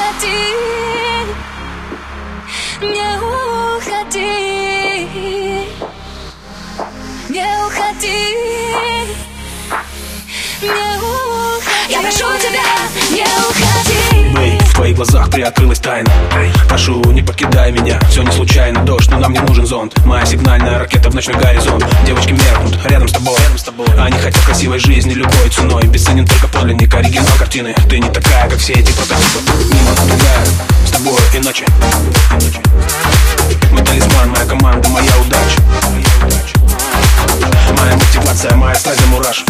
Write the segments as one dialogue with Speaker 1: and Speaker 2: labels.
Speaker 1: не уходи, не уходи, не уходи. Я прошу тебя, не уходи.
Speaker 2: Бэй, в твоих глазах приоткрылась тайна. Прошу, не покидай меня, все не случайно. Дождь, но нам не нужен зонт. Моя сигнальная ракета в ночной горизонт. Девочки меркнут рядом с тобой. Они хотят красивой жизни любой ценой. Бесценен только подлинник, оригинал картины. Ты не такая, как все эти прототипы. Мимо другая, с тобой иначе. Мой талисман, моя команда, моя удача. Моя мотивация, моя страсть до мурашек.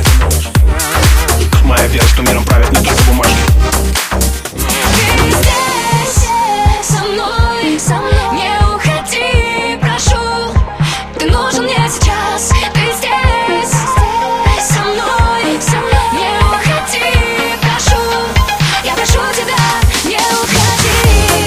Speaker 2: Моя вера, что миром правят не только бумажки.
Speaker 1: Ты здесь, со мной, не уходи, прошу. Ты нужен мне сейчас. Ты здесь, со мной, не уходи, прошу. Я прошу тебя, не уходи.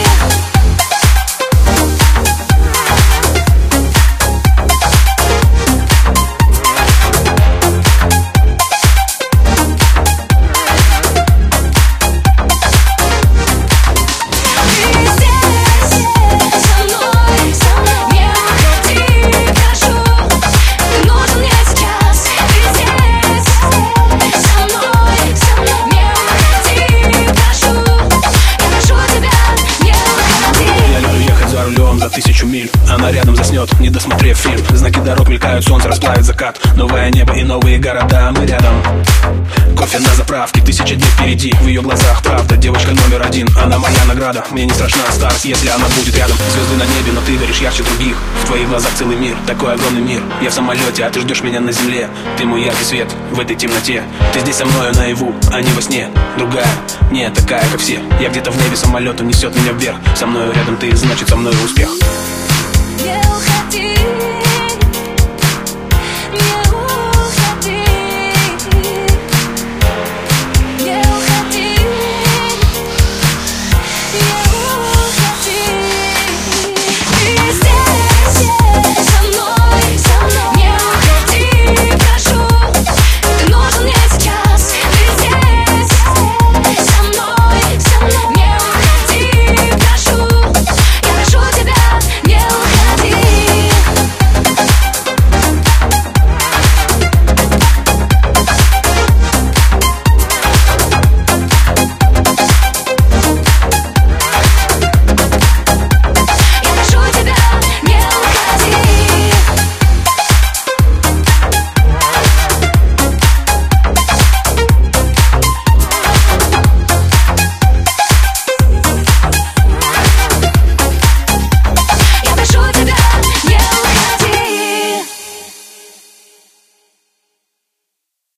Speaker 2: За 1000 миль, она рядом заснет, не досмотрев фильм. Знаки дорог мелькают, солнце расплавит закат. Новое небо и новые города, мы рядом. Кофе на заправке, 1000 дней впереди. В ее глазах правда, девочка номер один. Она моя награда, мне не страшна старость, если она будет рядом. Звезды на небе, но ты горишь ярче других. В твоих глазах целый мир, такой огромный мир. Я в самолете, а ты ждешь меня на земле. Ты мой яркий свет в этой темноте. Ты здесь со мною наяву, а не во сне. Другая, не такая, как все. Я где-то в небе, самолетом несет меня вверх. Со мною рядом ты, значит со мною успех.
Speaker 1: Не уходи.